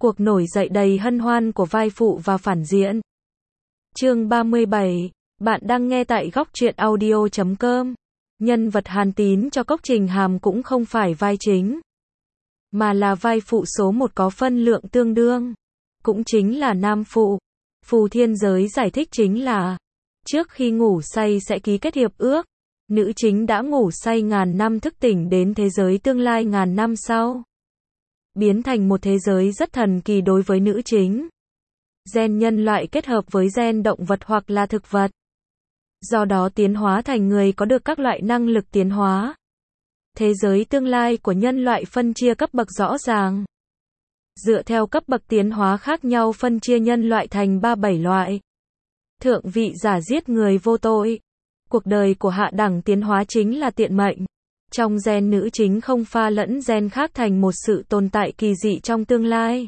Cuộc nổi dậy đầy hân hoan của vai phụ và phản diện. Chương 37, bạn đang nghe tại góc truyện audio.com. Nhân vật Hàn Tín cho Cốc Trình Hàm cũng không phải vai chính, mà là vai phụ số 1 có phân lượng tương đương, cũng chính là nam phụ. Phù Thiên Giới giải thích chính là, trước khi ngủ say sẽ ký kết hiệp ước, nữ chính đã ngủ say ngàn năm thức tỉnh đến thế giới tương lai ngàn năm sau, biến thành một thế giới rất thần kỳ đối với nữ chính. Gen nhân loại kết hợp với gen động vật hoặc là thực vật, do đó tiến hóa thành người có được các loại năng lực tiến hóa. Thế giới tương lai của nhân loại phân chia cấp bậc rõ ràng. Dựa theo cấp bậc tiến hóa khác nhau phân chia nhân loại thành 37 loại. Thượng vị giả giết người vô tội. Cuộc đời của hạ đẳng tiến hóa chính là tiện mệnh. Trong gen nữ chính không pha lẫn gen khác thành một sự tồn tại kỳ dị trong tương lai.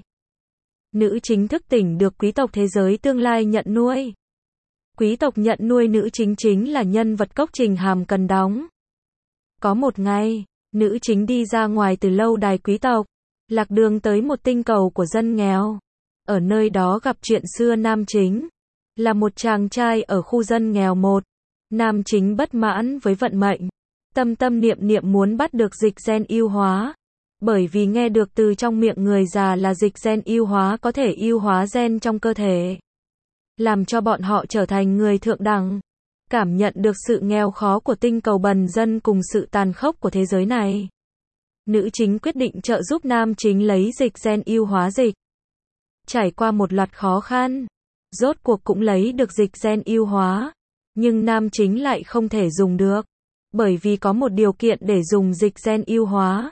Nữ chính thức tỉnh được quý tộc thế giới tương lai nhận nuôi. Quý tộc nhận nuôi nữ chính chính là nhân vật Cốc Trình Hàm cần đóng. Có một ngày, nữ chính đi ra ngoài từ lâu đài quý tộc, lạc đường tới một tinh cầu của dân nghèo. Ở nơi đó gặp chuyện xưa nam chính, là một chàng trai ở khu dân nghèo một. Nam chính bất mãn với vận mệnh, tâm tâm niệm niệm muốn bắt được dịch gen ưu hóa. Bởi vì nghe được từ trong miệng người già là dịch gen ưu hóa có thể ưu hóa gen trong cơ thể, làm cho bọn họ trở thành người thượng đẳng. Cảm nhận được sự nghèo khó của tinh cầu bần dân cùng sự tàn khốc của thế giới này, nữ chính quyết định trợ giúp nam chính lấy dịch gen ưu hóa dịch. Trải qua một loạt khó khăn, rốt cuộc cũng lấy được dịch gen ưu hóa, nhưng nam chính lại không thể dùng được, bởi vì có một điều kiện để dùng dịch gen ưu hóa.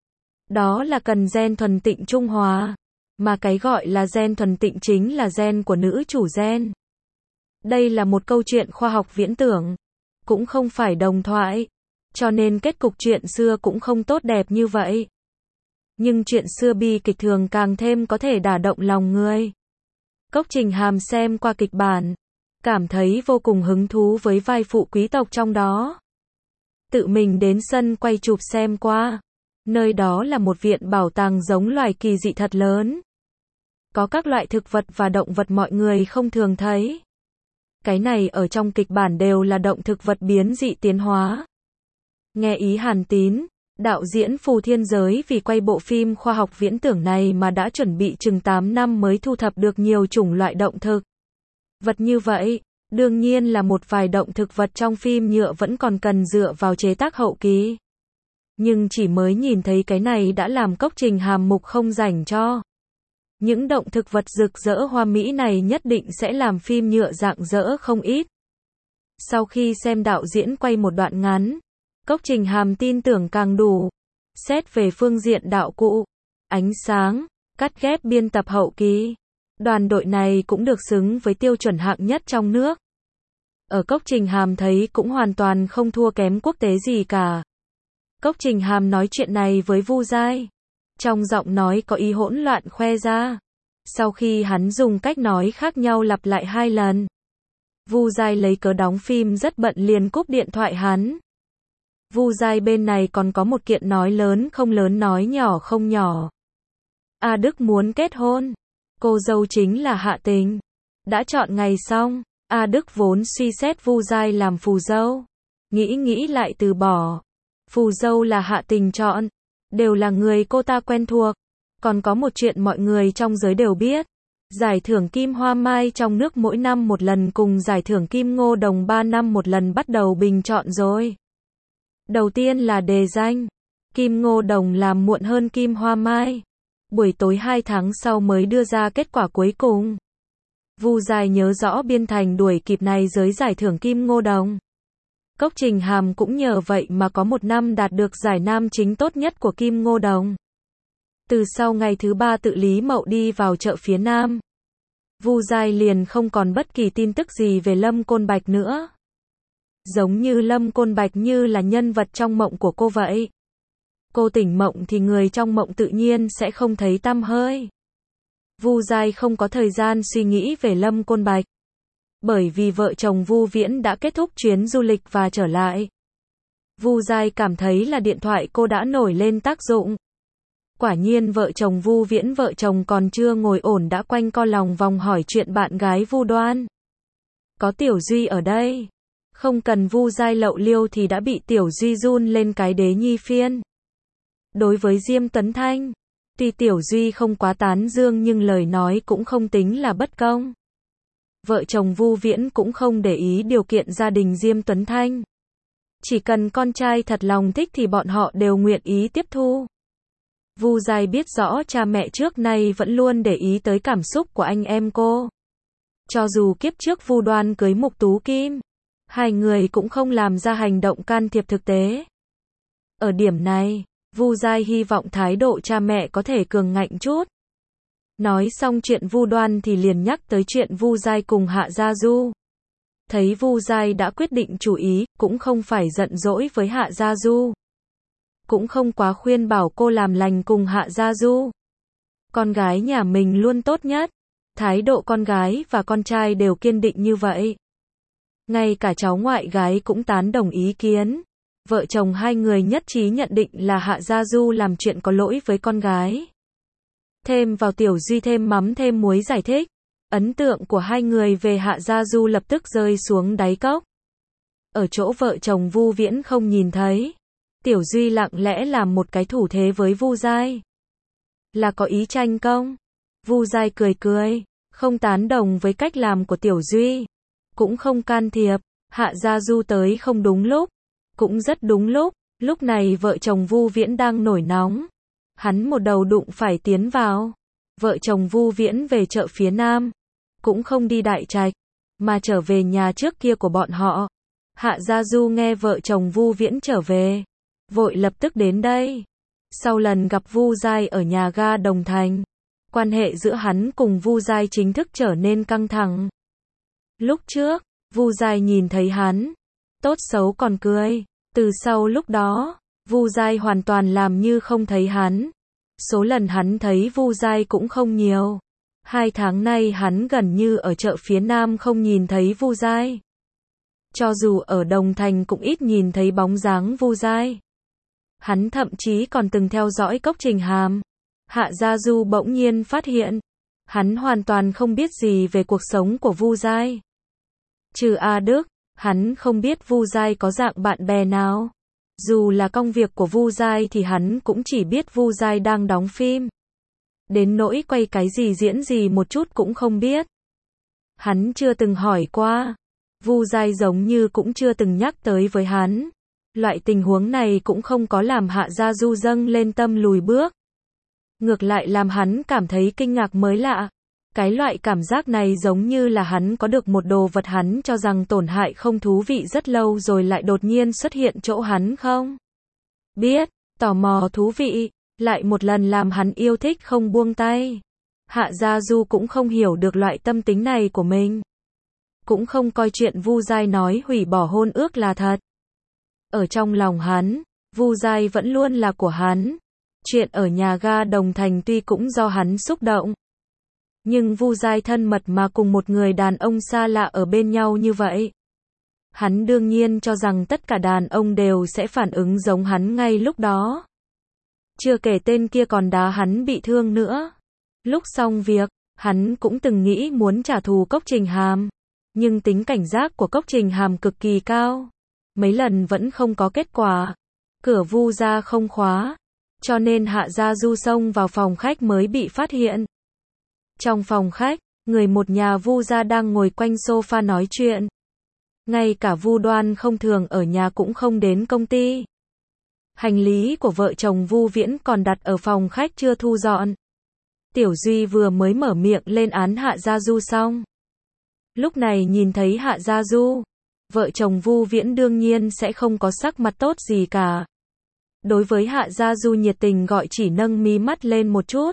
Đó là cần gen thuần tịnh trung hòa, mà cái gọi là gen thuần tịnh chính là gen của nữ chủ gen. Đây là một câu chuyện khoa học viễn tưởng, cũng không phải đồng thoại, cho nên kết cục chuyện xưa cũng không tốt đẹp như vậy. Nhưng chuyện xưa bi kịch thường càng thêm có thể đả động lòng người. Cốc Trình Hàm xem qua kịch bản, cảm thấy vô cùng hứng thú với vai phụ quý tộc trong đó. Tự mình đến sân quay chụp xem qua. Nơi đó là một viện bảo tàng giống loài kỳ dị thật lớn. Có các loại thực vật và động vật mọi người không thường thấy. Cái này ở trong kịch bản đều là động thực vật biến dị tiến hóa. Nghe ý Hàn Tín, đạo diễn Phù Thiên Giới vì quay bộ phim khoa học viễn tưởng này mà đã chuẩn bị chừng 8 năm mới thu thập được nhiều chủng loại động thực vật như vậy. Đương nhiên là một vài động thực vật trong phim nhựa vẫn còn cần dựa vào chế tác hậu kỳ. Nhưng chỉ mới nhìn thấy cái này đã làm Cốc Trình Hàm mục không rảnh cho. Những động thực vật rực rỡ hoa mỹ này nhất định sẽ làm phim nhựa rạng rỡ không ít. Sau khi xem đạo diễn quay một đoạn ngắn, Cốc Trình Hàm tin tưởng càng đủ. Xét về phương diện đạo cụ, ánh sáng, cắt ghép biên tập hậu kỳ, đoàn đội này cũng được xứng với tiêu chuẩn hạng nhất trong nước. Ở Cốc Trình Hàm thấy cũng hoàn toàn không thua kém quốc tế gì cả. Cốc Trình Hàm nói chuyện này với Vu Giai, trong giọng nói có ý hỗn loạn khoe ra. Sau khi hắn dùng cách nói khác nhau lặp lại 2 lần, Vu Giai lấy cớ đóng phim rất bận liền cúp điện thoại hắn. Vu Giai bên này còn có một kiện nói lớn không lớn nói nhỏ không nhỏ. A Đức muốn kết hôn, cô dâu chính là Hạ Tình. Đã chọn ngày xong, A Đức vốn suy xét Vu Giai làm phù dâu, nghĩ lại từ bỏ. Phù dâu là Hạ Tình chọn, đều là người cô ta quen thuộc. Còn có một chuyện mọi người trong giới đều biết, giải thưởng Kim Hoa Mai trong nước mỗi năm một lần cùng giải thưởng Kim Ngô Đồng 3 năm một lần bắt đầu bình chọn rồi. Đầu tiên là đề danh, Kim Ngô Đồng làm muộn hơn Kim Hoa Mai, buổi tối 2 tháng sau mới đưa ra kết quả cuối cùng. Vu Giai nhớ rõ biên thành đuổi kịp này giới giải thưởng Kim Ngô Đồng. Cốc Trình Hàm cũng nhờ vậy mà có một năm đạt được giải nam chính tốt nhất của Kim Ngô Đồng. Từ sau ngày thứ 3 tự Lý Mậu đi vào chợ phía Nam, Vu Giai liền không còn bất kỳ tin tức gì về Lâm Côn Bạch nữa. Giống như Lâm Côn Bạch như là nhân vật trong mộng của cô vậy. Cô tỉnh mộng thì người trong mộng tự nhiên sẽ không thấy tăm hơi. Vu Giai không có thời gian suy nghĩ về Lâm Côn Bạch, bởi vì vợ chồng Vu Viễn đã kết thúc chuyến du lịch và trở lại. Vu Giai cảm thấy là điện thoại cô đã nổi lên tác dụng. Quả nhiên vợ chồng Vu Viễn vợ chồng còn chưa ngồi ổn đã quanh co lòng vòng hỏi chuyện bạn gái Vu Đoan. Có Tiểu Duy ở đây. Không cần Vu Giai lậu liêu thì đã bị Tiểu Duy run lên cái đế nhi phiên. Đối với Diêm Tuấn Thanh, tuy Tiểu Duy không quá tán dương nhưng lời nói cũng không tính là bất công. Vợ chồng Vu Viễn cũng không để ý điều kiện gia đình Diêm Tuấn Thanh. Chỉ cần con trai thật lòng thích thì bọn họ đều nguyện ý tiếp thu. Vu Giai biết rõ cha mẹ trước nay vẫn luôn để ý tới cảm xúc của anh em cô. Cho dù kiếp trước Vu Đoan cưới Mục Tú Kim, hai người cũng không làm ra hành động can thiệp thực tế. Ở điểm này, Vu Giai hy vọng thái độ cha mẹ có thể cường ngạnh chút. Nói xong chuyện Vu Đoan thì liền nhắc tới chuyện Vu Giai cùng Hạ Gia Du. Thấy Vu Giai đã quyết định chủ ý, cũng không phải giận dỗi với Hạ Gia Du. Cũng không quá khuyên bảo cô làm lành cùng Hạ Gia Du. Con gái nhà mình luôn tốt nhất. Thái độ con gái và con trai đều kiên định như vậy. Ngay cả cháu ngoại gái cũng tán đồng ý kiến. Vợ chồng hai người nhất trí nhận định là Hạ Gia Du làm chuyện có lỗi với con gái. Thêm vào Tiểu Duy thêm mắm thêm muối giải thích. Ấn tượng của hai người về Hạ Gia Du lập tức rơi xuống đáy cốc. Ở chỗ vợ chồng Vu Viễn không nhìn thấy, Tiểu Duy lặng lẽ làm một cái thủ thế với Vu Giai. Là có ý tranh công. Vu Giai cười cười, không tán đồng với cách làm của Tiểu Duy. Cũng không can thiệp. Hạ Gia Du tới không đúng lúc. Cũng rất đúng lúc. Lúc này vợ chồng Vu Viễn đang nổi nóng. Hắn một đầu đụng phải tiến vào. Vợ chồng Vu Viễn về chợ phía Nam. Cũng không đi Đại Trạch, mà trở về nhà trước kia của bọn họ. Hạ Gia Du nghe vợ chồng Vu Viễn trở về, vội lập tức đến đây. Sau lần gặp Vu Giai ở nhà ga Đồng Thành, quan hệ giữa hắn cùng Vu Giai chính thức trở nên căng thẳng. Lúc trước, Vu Giai nhìn thấy hắn, tốt xấu còn cười. Từ sau lúc đó, Vu Giai hoàn toàn làm như không thấy hắn. Số lần hắn thấy Vu Giai cũng không nhiều. 2 tháng nay hắn gần như ở chợ phía Nam không nhìn thấy Vu Giai. Cho dù ở Đồng Thành cũng ít nhìn thấy bóng dáng Vu Giai. Hắn thậm chí còn từng theo dõi Cốc Trình Hàm. Hạ Gia Du bỗng nhiên phát hiện, hắn hoàn toàn không biết gì về cuộc sống của Vu Giai. Trừ A Đức, hắn không biết Vu Giai có dạng bạn bè nào. Dù là công việc của Vu Giai thì hắn cũng chỉ biết Vu Giai đang đóng phim. Đến nỗi quay cái gì diễn gì một chút cũng không biết. Hắn chưa từng hỏi qua. Vu Giai giống như cũng chưa từng nhắc tới với hắn. Loại tình huống này cũng không có làm Hạ Gia Du dâng lên tâm lùi bước. Ngược lại làm hắn cảm thấy kinh ngạc mới lạ. Cái loại cảm giác này giống như là hắn có được một đồ vật hắn cho rằng tổn hại không thú vị rất lâu rồi lại đột nhiên xuất hiện chỗ hắn không biết, tò mò thú vị, lại một lần làm hắn yêu thích không buông tay. Hạ Gia Du cũng không hiểu được loại tâm tính này của mình. Cũng không coi chuyện Vu Giai nói hủy bỏ hôn ước là thật. Ở trong lòng hắn, Vu Giai vẫn luôn là của hắn. Chuyện ở nhà ga Đồng Thành tuy cũng do hắn xúc động. Nhưng Vu Giai thân mật mà cùng một người đàn ông xa lạ ở bên nhau như vậy. Hắn đương nhiên cho rằng tất cả đàn ông đều sẽ phản ứng giống hắn ngay lúc đó. Chưa kể tên kia còn đá hắn bị thương nữa. Lúc xong việc, hắn cũng từng nghĩ muốn trả thù Cốc Trình Hàm. Nhưng tính cảnh giác của Cốc Trình Hàm cực kỳ cao. Mấy lần vẫn không có kết quả. Cửa Vu gia không khóa. Cho nên Hạ Gia Du xông vào phòng khách mới bị phát hiện. Trong phòng khách, người một nhà Vu gia đang ngồi quanh sofa nói chuyện. Ngay cả Vu Đoan không thường ở nhà cũng không đến công ty. Hành lý của vợ chồng Vu Viễn còn đặt ở phòng khách chưa thu dọn. Tiểu Duy vừa mới mở miệng lên án Hạ Gia Du xong. Lúc này nhìn thấy Hạ Gia Du, vợ chồng Vu Viễn đương nhiên sẽ không có sắc mặt tốt gì cả. Đối với Hạ Gia Du nhiệt tình gọi chỉ nâng mí mắt lên một chút.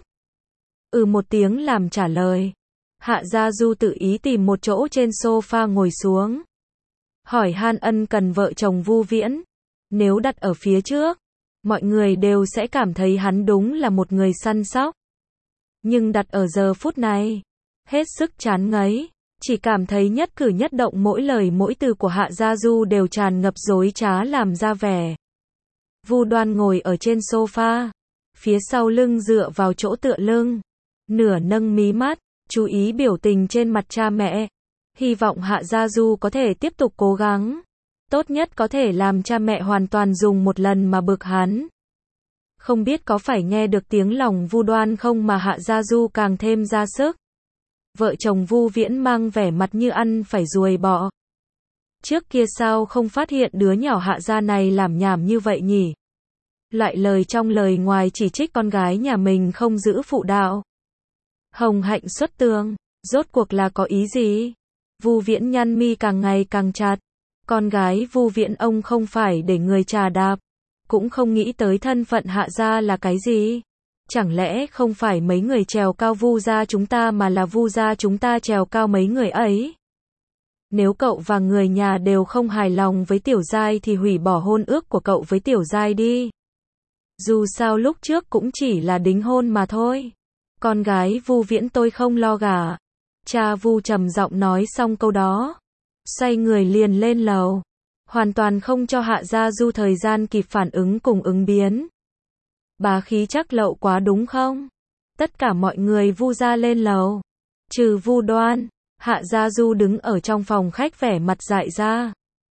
Một tiếng làm trả lời. Hạ Gia Du tự ý tìm một chỗ trên sofa ngồi xuống. Hỏi han ân cần vợ chồng Vu Viễn. Nếu đặt ở phía trước, mọi người đều sẽ cảm thấy hắn đúng là một người săn sóc. Nhưng đặt ở giờ phút này, hết sức chán ngấy. Chỉ cảm thấy nhất cử nhất động mỗi lời mỗi từ của Hạ Gia Du đều tràn ngập dối trá làm ra vẻ. Vu Đoan ngồi ở trên sofa. phía sau lưng dựa vào chỗ tựa lưng, nửa nâng mí mắt, chú ý biểu tình trên mặt cha mẹ. Hy vọng Hạ Gia Du có thể tiếp tục cố gắng. Tốt nhất có thể làm cha mẹ hoàn toàn dùng một lần mà bực hắn. Không biết có phải nghe được tiếng lòng Vu Đoan không mà Hạ Gia Du càng thêm ra sức. Vợ chồng Vu Viễn mang vẻ mặt như ăn phải ruồi bọ. Trước kia sao không phát hiện đứa nhỏ Hạ gia này làm nhảm như vậy nhỉ? Loại lời trong lời ngoài chỉ trích con gái nhà mình không giữ phụ đạo. Hồng hạnh xuất tường, rốt cuộc là có ý gì? Vu Viễn nhăn mi càng ngày càng chặt. Con gái Vu Viễn ông không phải để người trà đạp, cũng không nghĩ tới thân phận Hạ gia là cái gì. Chẳng lẽ không phải mấy người trèo cao Vu gia chúng ta mà là Vu gia chúng ta trèo cao mấy người ấy? Nếu cậu và người nhà đều không hài lòng với Tiểu Giai thì hủy bỏ hôn ước của cậu với Tiểu Giai đi. Dù sao lúc trước cũng chỉ là đính hôn mà thôi. Con gái Vu Viễn tôi không lo gả. Cha Vu trầm giọng nói xong câu đó, xoay người liền lên lầu, hoàn toàn không cho Hạ Gia Du thời gian kịp phản ứng cùng ứng biến. Bá khí chắc lậu quá đúng không? Tất cả mọi người Vu gia lên lầu, trừ Vu Đoan. Hạ Gia Du đứng ở trong phòng khách vẻ mặt dại ra.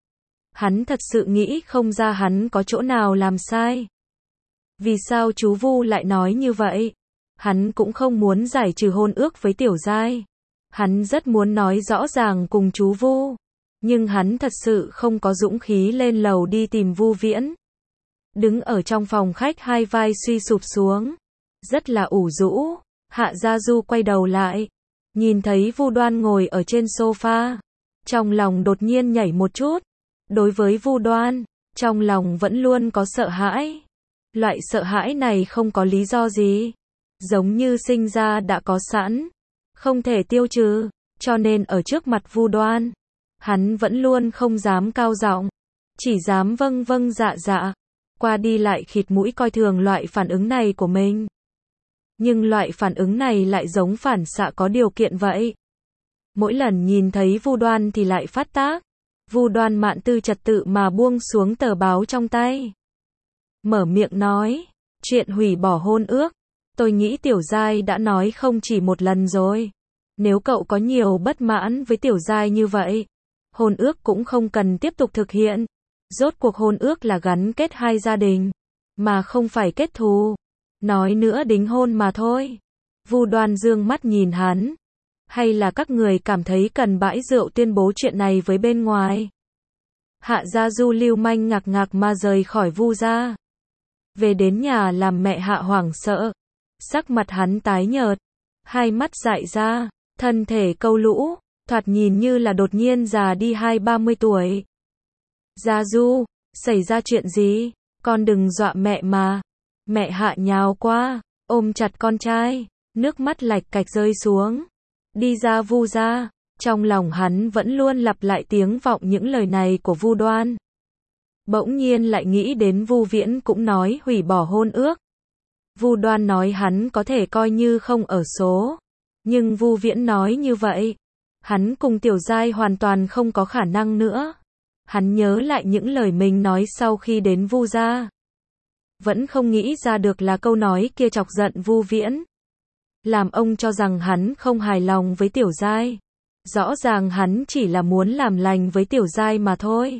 Hắn thật sự nghĩ không ra hắn có chỗ nào làm sai. Vì sao chú Vu lại nói như vậy? Hắn cũng không muốn giải trừ hôn ước với Tiểu Giai. Hắn rất muốn nói rõ ràng cùng chú Vu. Nhưng hắn thật sự không có dũng khí lên lầu đi tìm Vu Viễn. Đứng ở trong phòng khách hai vai suy sụp xuống. Rất là ủ rũ. Hạ Gia Du quay đầu lại. Nhìn thấy Vu Đoan ngồi ở trên sofa. Trong lòng đột nhiên nhảy một chút. Đối với Vu Đoan, trong lòng vẫn luôn có sợ hãi. Loại sợ hãi này không có lý do gì. Giống như sinh ra đã có sẵn. Không thể tiêu trừ. Cho nên ở trước mặt Vu Đoan, hắn vẫn luôn không dám cao giọng. Chỉ dám vâng vâng dạ dạ. Qua đi lại khịt mũi coi thường loại phản ứng này của mình. Nhưng loại phản ứng này lại giống phản xạ có điều kiện vậy. Mỗi lần nhìn thấy Vu Đoan thì lại phát tác. Vu Đoan mạn tư trật tự mà buông xuống tờ báo trong tay. Mở miệng nói, chuyện hủy bỏ hôn ước. Tôi nghĩ Tiểu Giai đã nói không chỉ một lần rồi. Nếu cậu có nhiều bất mãn với Tiểu Giai như vậy, hôn ước cũng không cần tiếp tục thực hiện. Rốt cuộc hôn ước là gắn kết hai gia đình, mà không phải kết thù. Nói nữa đính hôn mà thôi. Vu Đoan dương mắt nhìn hắn. Hay là các người cảm thấy cần bãi rượu tuyên bố chuyện này với bên ngoài? Hạ Gia Du lưu manh ngạc ngạc mà rời khỏi Vu gia. Về đến nhà làm mẹ Hạ hoảng sợ. Sắc mặt hắn tái nhợt, hai mắt dại ra, thân thể câu lũ, thoạt nhìn như là đột nhiên già đi 20-30 tuổi. Gia Du, xảy ra chuyện gì? Con đừng dọa mẹ mà. Mẹ Hạ nhào qua, ôm chặt con trai, nước mắt lạch cạch rơi xuống. Đi ra Vu gia, trong lòng hắn vẫn luôn lặp lại tiếng vọng những lời này của Vu Đoan. Bỗng nhiên lại nghĩ đến Vu Viễn cũng nói hủy bỏ hôn ước. Vu Đoan nói hắn có thể coi như không ở số. Nhưng Vu Viễn nói như vậy, hắn cùng Tiểu Giai hoàn toàn không có khả năng nữa. Hắn nhớ lại những lời mình nói sau khi đến Vu gia. Vẫn không nghĩ ra được là câu nói kia chọc giận Vu Viễn. Làm ông cho rằng hắn không hài lòng với Tiểu Giai. Rõ ràng hắn chỉ là muốn làm lành với Tiểu Giai mà thôi.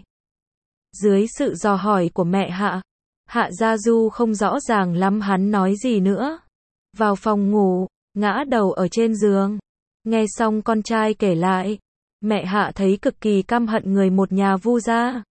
Dưới sự dò hỏi của mẹ Hạ, Hạ Gia Du không rõ ràng lắm hắn nói gì nữa. Vào phòng ngủ, ngã đầu ở trên giường. Nghe xong con trai kể lại, mẹ Hạ thấy cực kỳ căm hận người một nhà Vu gia.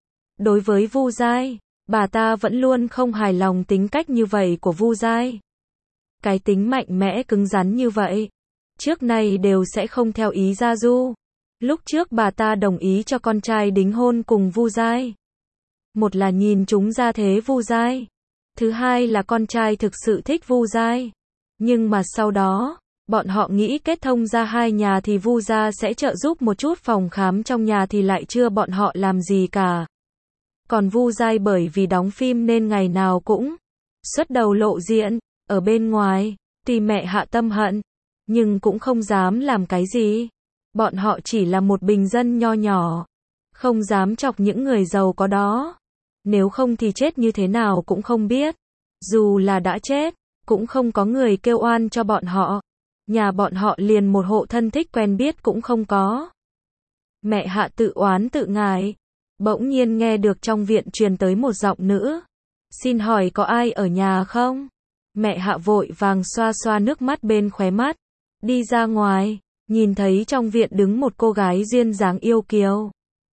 Đối với Vu Giai, bà ta vẫn luôn không hài lòng tính cách như vậy của Vu Giai. Cái tính mạnh mẽ cứng rắn như vậy, trước nay đều sẽ không theo ý Gia Du. Lúc trước bà ta đồng ý cho con trai đính hôn cùng Vu Giai. Một là nhìn chúng gia thế Vu Giai. Thứ hai là con trai thực sự thích Vu Giai. Nhưng mà sau đó, bọn họ nghĩ kết thông ra hai nhà thì Vu gia sẽ trợ giúp một chút phòng khám trong nhà thì lại chưa bọn họ làm gì cả. Còn Vu Giai bởi vì đóng phim nên ngày nào cũng xuất đầu lộ diện, ở bên ngoài, thì mẹ Hạ tâm hận, nhưng cũng không dám làm cái gì. Bọn họ chỉ là một bình dân nho nhỏ, không dám chọc những người giàu có đó. Nếu không thì chết như thế nào cũng không biết. Dù là đã chết, cũng không có người kêu oan cho bọn họ. Nhà bọn họ liền một hộ thân thích quen biết cũng không có. Mẹ Hạ tự oán tự ngải. Bỗng nhiên nghe được trong viện truyền tới một giọng nữ. Xin hỏi có ai ở nhà không? Mẹ Hạ vội vàng xoa xoa nước mắt bên khóe mắt. Đi ra ngoài, nhìn thấy trong viện đứng một cô gái duyên dáng yêu kiều.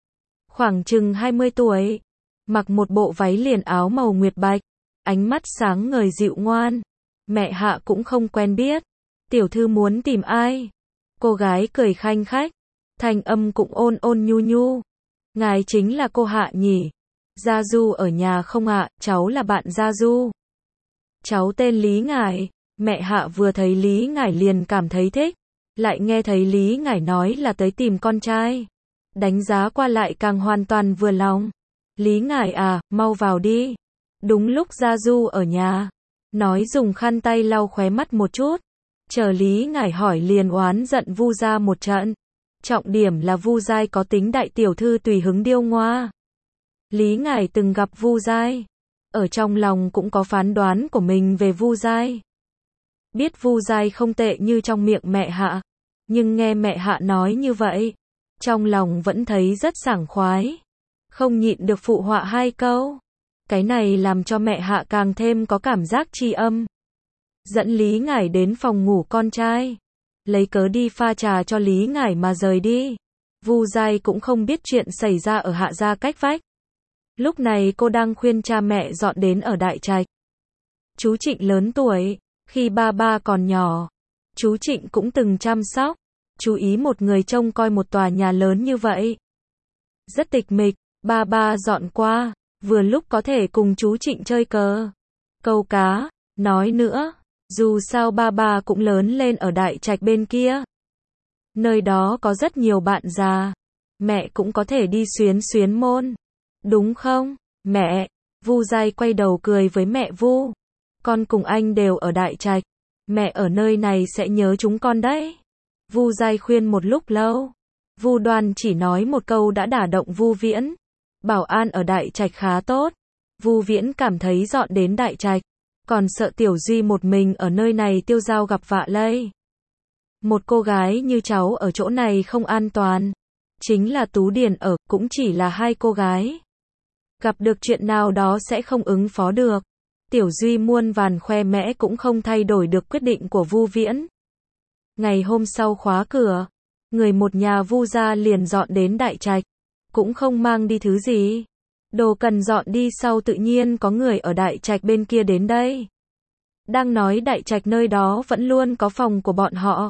Khoảng chừng 20 tuổi. Mặc một bộ váy liền áo màu nguyệt bạch. Ánh mắt sáng ngời dịu ngoan. Mẹ Hạ cũng không quen biết. Tiểu thư muốn tìm ai? Cô gái cười khanh khách. Thanh âm cũng ôn ôn nhu nhu. Ngài chính là cô Hạ nhỉ? Gia Du ở nhà không ạ? Cháu là bạn Gia Du. Cháu tên Lý Ngải. Mẹ Hạ vừa thấy Lý Ngải liền cảm thấy thích. Lại nghe thấy Lý Ngải nói là tới tìm con trai. Đánh giá qua lại càng hoàn toàn vừa lòng. Lý Ngải à, mau vào đi. Đúng lúc Gia Du ở nhà. Nói dùng khăn tay lau khóe mắt một chút. Chờ Lý Ngải hỏi liền oán giận Vu gia một trận. Trọng điểm là Vu Giai có tính đại tiểu thư tùy hứng điêu ngoa. Lý Ngải từng gặp Vu Giai. Ở trong lòng cũng có phán đoán của mình về Vu Giai. Biết Vu Giai không tệ như trong miệng mẹ Hạ. Nhưng nghe mẹ Hạ nói như vậy. Trong lòng vẫn thấy rất sảng khoái. Không nhịn được phụ họa hai câu. Cái này làm cho mẹ Hạ càng thêm có cảm giác tri âm. Dẫn Lý Ngải đến phòng ngủ con trai. Lấy cớ đi pha trà cho Lý Ngải mà rời đi. Vu Giai cũng không biết chuyện xảy ra ở Hạ gia cách vách. Lúc này cô đang khuyên cha mẹ dọn đến ở Đại Trạch. Chú Trịnh lớn tuổi. Khi ba còn nhỏ, chú Trịnh cũng từng chăm sóc. Chú ý một người trông coi một tòa nhà lớn như vậy. Rất tịch mịch. Ba dọn qua. Vừa lúc có thể cùng chú Trịnh chơi cờ. Câu cá. Nói nữa. Dù sao ba cũng lớn lên ở Đại Trạch bên kia. Nơi đó có rất nhiều bạn già. Mẹ cũng có thể đi xuyến môn. Đúng không, mẹ? Vu Giai quay đầu cười với mẹ Vu. Con cùng anh đều ở Đại Trạch. Mẹ ở nơi này sẽ nhớ chúng con đấy. Vu Giai khuyên một lúc lâu. Vu Đoan chỉ nói một câu đã đả động Vu Viễn. Bảo an ở Đại Trạch khá tốt. Vu Viễn cảm thấy dọn đến Đại Trạch. Còn sợ Tiểu Duy một mình ở nơi này tiêu dao gặp vạ lây. Một cô gái như cháu ở chỗ này không an toàn. Chính là Tú Điền ở, cũng chỉ là hai cô gái. Gặp được chuyện nào đó sẽ không ứng phó được. Tiểu Duy muôn vàn khoe mẽ cũng không thay đổi được quyết định của Vu Viễn. Ngày hôm sau khóa cửa. Người một nhà Vu gia liền dọn đến Đại Trạch. Cũng không mang đi thứ gì. Đồ cần dọn đi sau tự nhiên có người ở Đại Trạch bên kia đến đây. Đang nói Đại Trạch nơi đó vẫn luôn có phòng của bọn họ.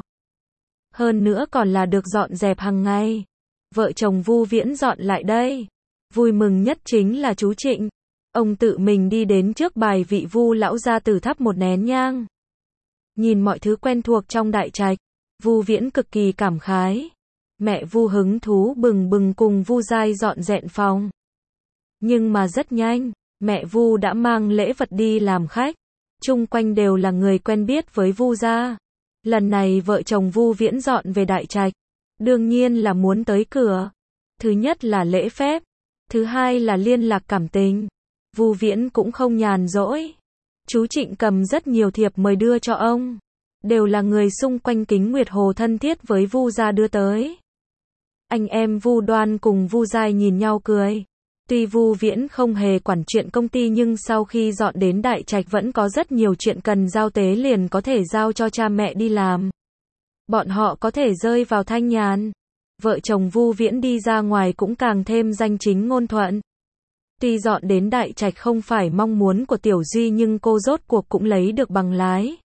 Hơn nữa còn là được dọn dẹp hàng ngày. Vợ chồng Vu Viễn dọn lại đây. Vui mừng nhất chính là chú Trịnh. Ông tự mình đi đến trước bài vị Vu lão gia tử thắp một nén nhang. Nhìn mọi thứ quen thuộc trong Đại Trạch, Vu Viễn cực kỳ cảm khái. Mẹ Vu hứng thú bừng bừng cùng Vu Giai dọn dẹp phòng. Nhưng mà rất nhanh, mẹ Vu đã mang lễ vật đi làm khách. Chung quanh đều là người quen biết với Vu gia. Lần này vợ chồng Vu Viễn dọn về Đại Trạch. Đương nhiên là muốn tới cửa. Thứ nhất là lễ phép. Thứ hai là liên lạc cảm tình. Vu Viễn cũng không nhàn rỗi. Chú Trịnh cầm rất nhiều thiệp mời đưa cho ông. Đều là người xung quanh Kính Nguyệt Hồ thân thiết với Vu gia đưa tới. Anh em Vu Đoan cùng Vu Giai nhìn nhau cười. Tuy Vu Viễn không hề quản chuyện công ty nhưng sau khi dọn đến Đại Trạch vẫn có rất nhiều chuyện cần giao tế liền có thể giao cho cha mẹ đi làm. Bọn họ có thể rơi vào thanh nhàn. Vợ chồng Vu Viễn đi ra ngoài cũng càng thêm danh chính ngôn thuận. Tuy dọn đến Đại Trạch không phải mong muốn của Tiểu Duy nhưng cô rốt cuộc cũng lấy được bằng lái.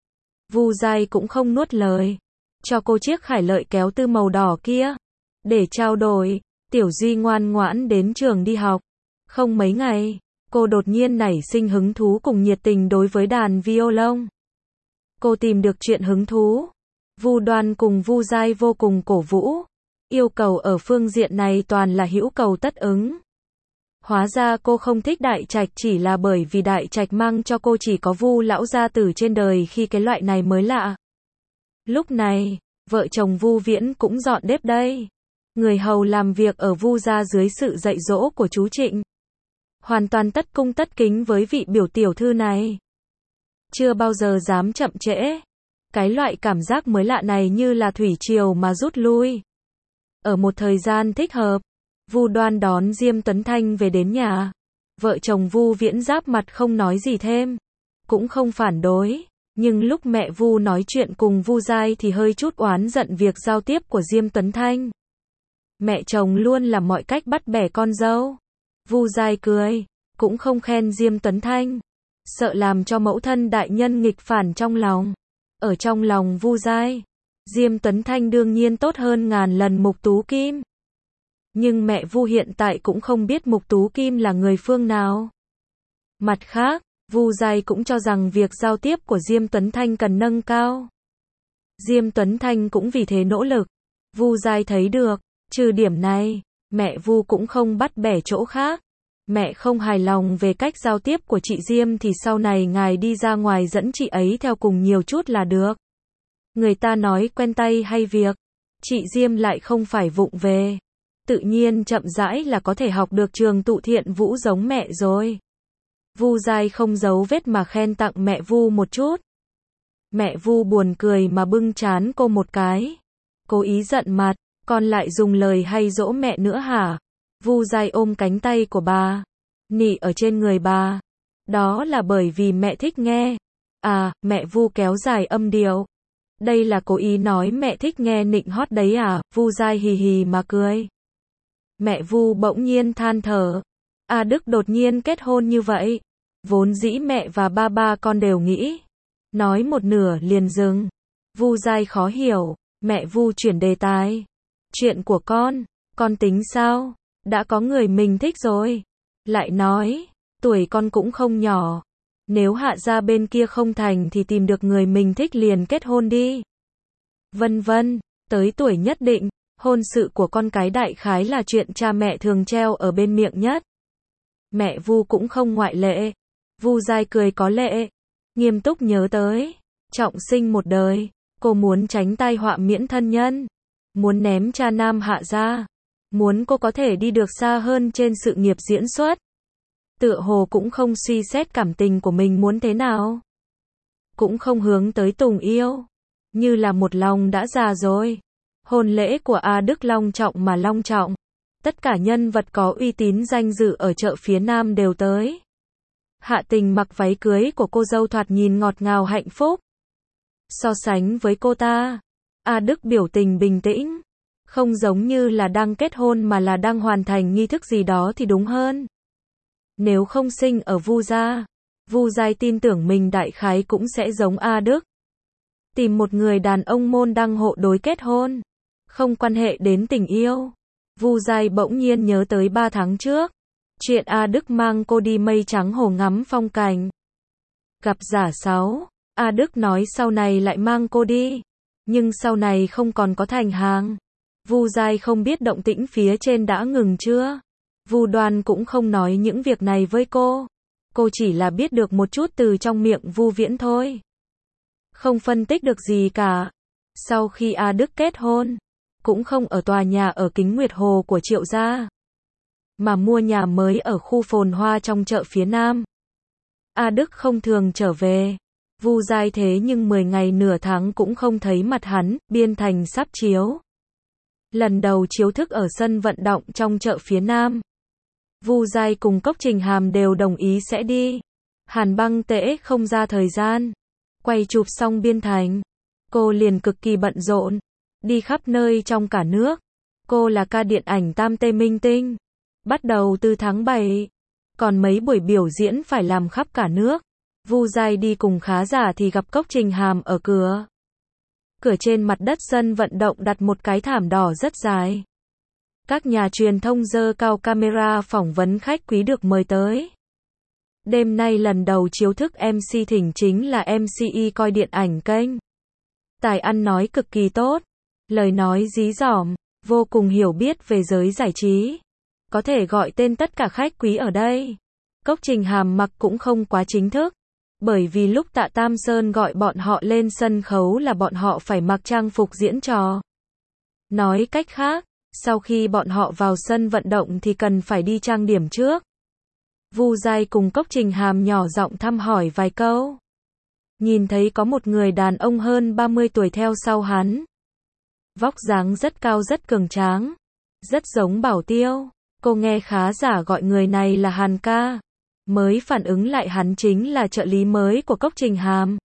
Vu Giai cũng không nuốt lời. Cho cô chiếc khải lợi kéo tư màu đỏ kia. Để trao đổi, Tiểu Duy ngoan ngoãn đến trường đi học. Không mấy ngày, cô đột nhiên nảy sinh hứng thú cùng nhiệt tình đối với đàn violon. Cô tìm được chuyện hứng thú. Vu Đoan cùng Vu Giai vô cùng cổ vũ. Yêu cầu ở phương diện này toàn là hữu cầu tất ứng. Hóa ra cô không thích Đại Trạch chỉ là bởi vì Đại Trạch mang cho cô chỉ có Vu lão gia tử trên đời khi cái loại này mới lạ. Lúc này, vợ chồng Vu Viễn cũng dọn đếp đây. Người hầu làm việc ở Vu gia dưới sự dạy dỗ của chú Trịnh. hoàn toàn tất cung tất kính với vị biểu tiểu thư này. Chưa bao giờ dám chậm trễ. Cái loại cảm giác mới lạ này như là thủy triều mà rút lui. Ở một thời gian thích hợp, Vu Đoan đón Diêm Tuấn Thanh về đến nhà. Vợ chồng Vu Viễn giáp mặt không nói gì thêm, cũng không phản đối, nhưng lúc mẹ Vu nói chuyện cùng Vu Giai thì hơi chút oán giận việc giao tiếp của Diêm Tuấn Thanh. Mẹ chồng luôn làm mọi cách bắt bẻ con dâu. Vu Giai cười, cũng không khen Diêm Tuấn Thanh, sợ làm cho mẫu thân đại nhân nghịch phản trong lòng. Ở trong lòng Vu Giai, Diêm Tuấn Thanh đương nhiên tốt hơn ngàn lần Mục Tú Kim. Nhưng mẹ Vu hiện tại cũng không biết Mục Tú Kim là người phương nào. Mặt khác, Vu Giai cũng cho rằng việc giao tiếp của Diêm Tuấn Thanh cần nâng cao. Diêm Tuấn Thanh cũng vì thế nỗ lực. Vu Giai thấy được, trừ điểm này, mẹ Vu cũng không bắt bẻ chỗ khác. Mẹ không hài lòng về cách giao tiếp của chị Diêm thì sau này ngài đi ra ngoài dẫn chị ấy theo cùng nhiều chút là được. Người ta nói quen tay hay việc, chị Diêm lại không phải vụng về. Tự nhiên chậm rãi là có thể học được trường tụ thiện vũ giống mẹ rồi. Vu Giai không giấu vết mà khen tặng mẹ Vu một chút. Mẹ Vu buồn cười mà bưng trán cô một cái. Cố ý giận mặt, con lại dùng lời hay dỗ mẹ nữa hả? Vu Giai ôm cánh tay của bà, nị ở trên người bà. Đó là bởi vì mẹ thích nghe. À, mẹ Vu kéo dài âm điệu. Đây là cố ý nói mẹ thích nghe nịnh hót đấy à? Vu Giai hì hì mà cười. Mẹ Vu bỗng nhiên than thở. A Đức đột nhiên kết hôn như vậy. Vốn dĩ mẹ và ba con đều nghĩ. Nói một nửa liền dừng. Vu Giai khó hiểu. Mẹ Vu chuyển đề tài. Chuyện của con tính sao? Đã có người mình thích rồi. Lại nói, tuổi con cũng không nhỏ. Nếu Hạ gia bên kia không thành thì tìm được người mình thích liền kết hôn đi. Vân vân, tới tuổi nhất định, hôn sự của con cái đại khái là chuyện cha mẹ thường treo ở bên miệng nhất. Mẹ Vu cũng không ngoại lệ. Vu Giai cười có lệ, nghiêm túc nhớ tới, trọng sinh một đời, cô muốn tránh tai họa miễn thân nhân, muốn ném cha nam Hạ gia, muốn cô có thể đi được xa hơn trên sự nghiệp diễn xuất. Tựa hồ cũng không suy xét cảm tình của mình muốn thế nào, cũng không hướng tới Tùng yêu, như là một lòng đã già rồi. Hôn lễ của A Đức long trọng mà long trọng. Tất cả nhân vật có uy tín danh dự ở chợ phía Nam đều tới. Hạ Tình mặc váy cưới của cô dâu thoạt nhìn ngọt ngào hạnh phúc. So sánh với cô ta, A Đức biểu tình bình tĩnh. Không giống như là đang kết hôn mà là đang hoàn thành nghi thức gì đó thì đúng hơn. Nếu không sinh ở Vu gia, Vu Giai tin tưởng mình đại khái cũng sẽ giống A Đức. Tìm một người đàn ông môn đăng hộ đối kết hôn. Không quan hệ đến tình yêu. Vu Giai bỗng nhiên nhớ tới 3 tháng trước. Chuyện A Đức mang cô đi Mây Trắng Hồ ngắm phong cảnh. Gặp giả 6. A Đức nói sau này lại mang cô đi. Nhưng sau này không còn có thành hàng. Vu Giai không biết động tĩnh phía trên đã ngừng chưa. Vu Đoan cũng không nói những việc này với cô. Cô chỉ là biết được một chút từ trong miệng Vu Viễn thôi. Không phân tích được gì cả. Sau khi A Đức kết hôn, cũng không ở tòa nhà ở Kính Nguyệt Hồ của Triệu gia, mà mua nhà mới ở khu phồn hoa trong chợ phía Nam. A Đức không thường trở về. Vu Giai thế nhưng 10 ngày nửa tháng cũng không thấy mặt hắn. Biên Thành sắp chiếu. Lần đầu chiếu thức ở sân vận động trong chợ phía Nam. Vu Giai cùng Cốc Trình Hàm đều đồng ý sẽ đi. Hàn Băng Tễ không ra thời gian. Quay chụp xong Biên Thành, cô liền cực kỳ bận rộn, đi khắp nơi trong cả nước. Cô là ca điện ảnh tam tê minh tinh, bắt đầu từ tháng 7, còn mấy buổi biểu diễn phải làm khắp cả nước. Vu Giai đi cùng khá giả thì gặp Cốc Trình Hàm ở cửa. Cửa trên mặt đất sân vận động đặt một cái thảm đỏ rất dài. Các nhà truyền thông giơ cao camera phỏng vấn khách quý được mời tới. Đêm nay lần đầu chiếu thức MC thỉnh chính là MC coi điện ảnh kênh. Tài ăn nói cực kỳ tốt, lời nói dí dỏm, vô cùng hiểu biết về giới giải trí. Có thể gọi tên tất cả khách quý ở đây. Cốc Trình Hàm mặc cũng không quá chính thức, bởi vì lúc Tạ Tam Sơn gọi bọn họ lên sân khấu là bọn họ phải mặc trang phục diễn trò. Nói cách khác, sau khi bọn họ vào sân vận động thì cần phải đi trang điểm trước. Vu Giai cùng Cốc Trình Hàm nhỏ giọng thăm hỏi vài câu. Nhìn thấy có một người đàn ông hơn 30 tuổi theo sau hắn. Vóc dáng rất cao rất cường tráng, rất giống Bảo Tiêu. Cô nghe khá giả gọi người này là Hàn ca. Mới phản ứng lại hắn chính là trợ lý mới của Cốc Trình Hàm.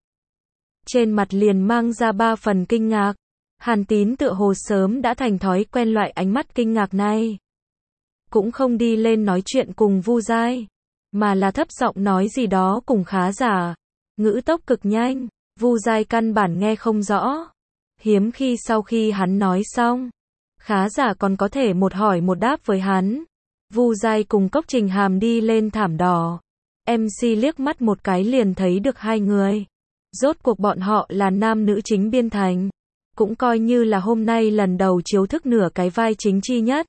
Trên mặt liền mang ra 3 phần kinh ngạc. Hàn Tín tựa hồ sớm đã thành thói quen loại ánh mắt kinh ngạc này. Cũng không đi lên nói chuyện cùng Vu Giai, mà là thấp giọng nói gì đó cùng khá giả. Ngữ tốc cực nhanh, Vu Giai căn bản nghe không rõ. Hiếm khi sau khi hắn nói xong, khá giả còn có thể một hỏi một đáp với hắn. Vu Giai cùng Cốc Trình Hàm đi lên thảm đỏ. MC liếc mắt một cái liền thấy được hai người. Rốt cuộc bọn họ là nam nữ chính biên thành. Cũng coi như là hôm nay lần đầu chiếu thức nửa cái vai chính chi nhất.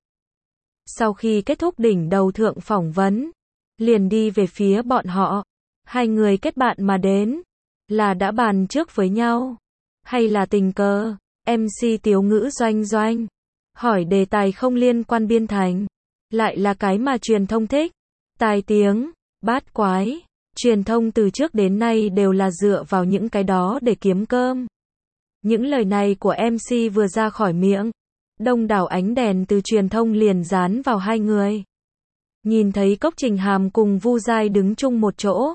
Sau khi kết thúc đỉnh đầu thượng phỏng vấn, liền đi về phía bọn họ. Hai người kết bạn mà đến, là đã bàn trước với nhau, hay là tình cờ? MC Tiếu Ngữ doanh doanh, hỏi đề tài không liên quan biên thành, lại là cái mà truyền thông thích. Tai tiếng, bát quái, truyền thông từ trước đến nay đều là dựa vào những cái đó để kiếm cơm. Những lời này của MC vừa ra khỏi miệng, đông đảo ánh đèn từ truyền thông liền dán vào hai người. Nhìn thấy Cốc Trình Hàm cùng Vu Giai đứng chung một chỗ,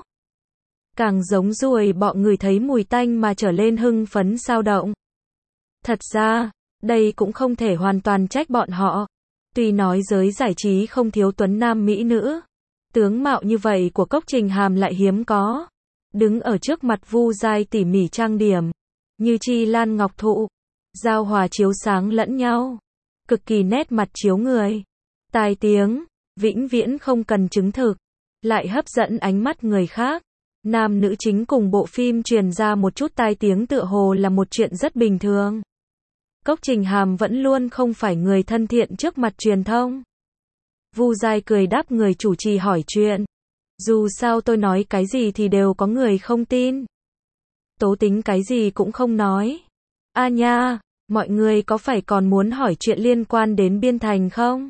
càng giống ruồi bọ người thấy mùi tanh mà trở lên hưng phấn sao động. Thật ra, đây cũng không thể hoàn toàn trách bọn họ. Tuy nói giới giải trí không thiếu tuấn nam mỹ nữ, tướng mạo như vậy của Cốc Trình Hàm lại hiếm có. Đứng ở trước mặt Vu Giai tỉ mỉ trang điểm, như chi lan ngọc thụ, giao hòa chiếu sáng lẫn nhau, cực kỳ nét mặt chiếu người. Tai tiếng, vĩnh viễn không cần chứng thực, lại hấp dẫn ánh mắt người khác. Nam nữ chính cùng bộ phim truyền ra một chút tai tiếng tựa hồ là một chuyện rất bình thường. Cốc Trình Hàm vẫn luôn không phải người thân thiện trước mặt truyền thông. Vu Giai cười đáp người chủ trì hỏi chuyện. Dù sao tôi nói cái gì thì đều có người không tin. Tố Tính cái gì cũng không nói. A nha, mọi người có phải còn muốn hỏi chuyện liên quan đến biên thành không?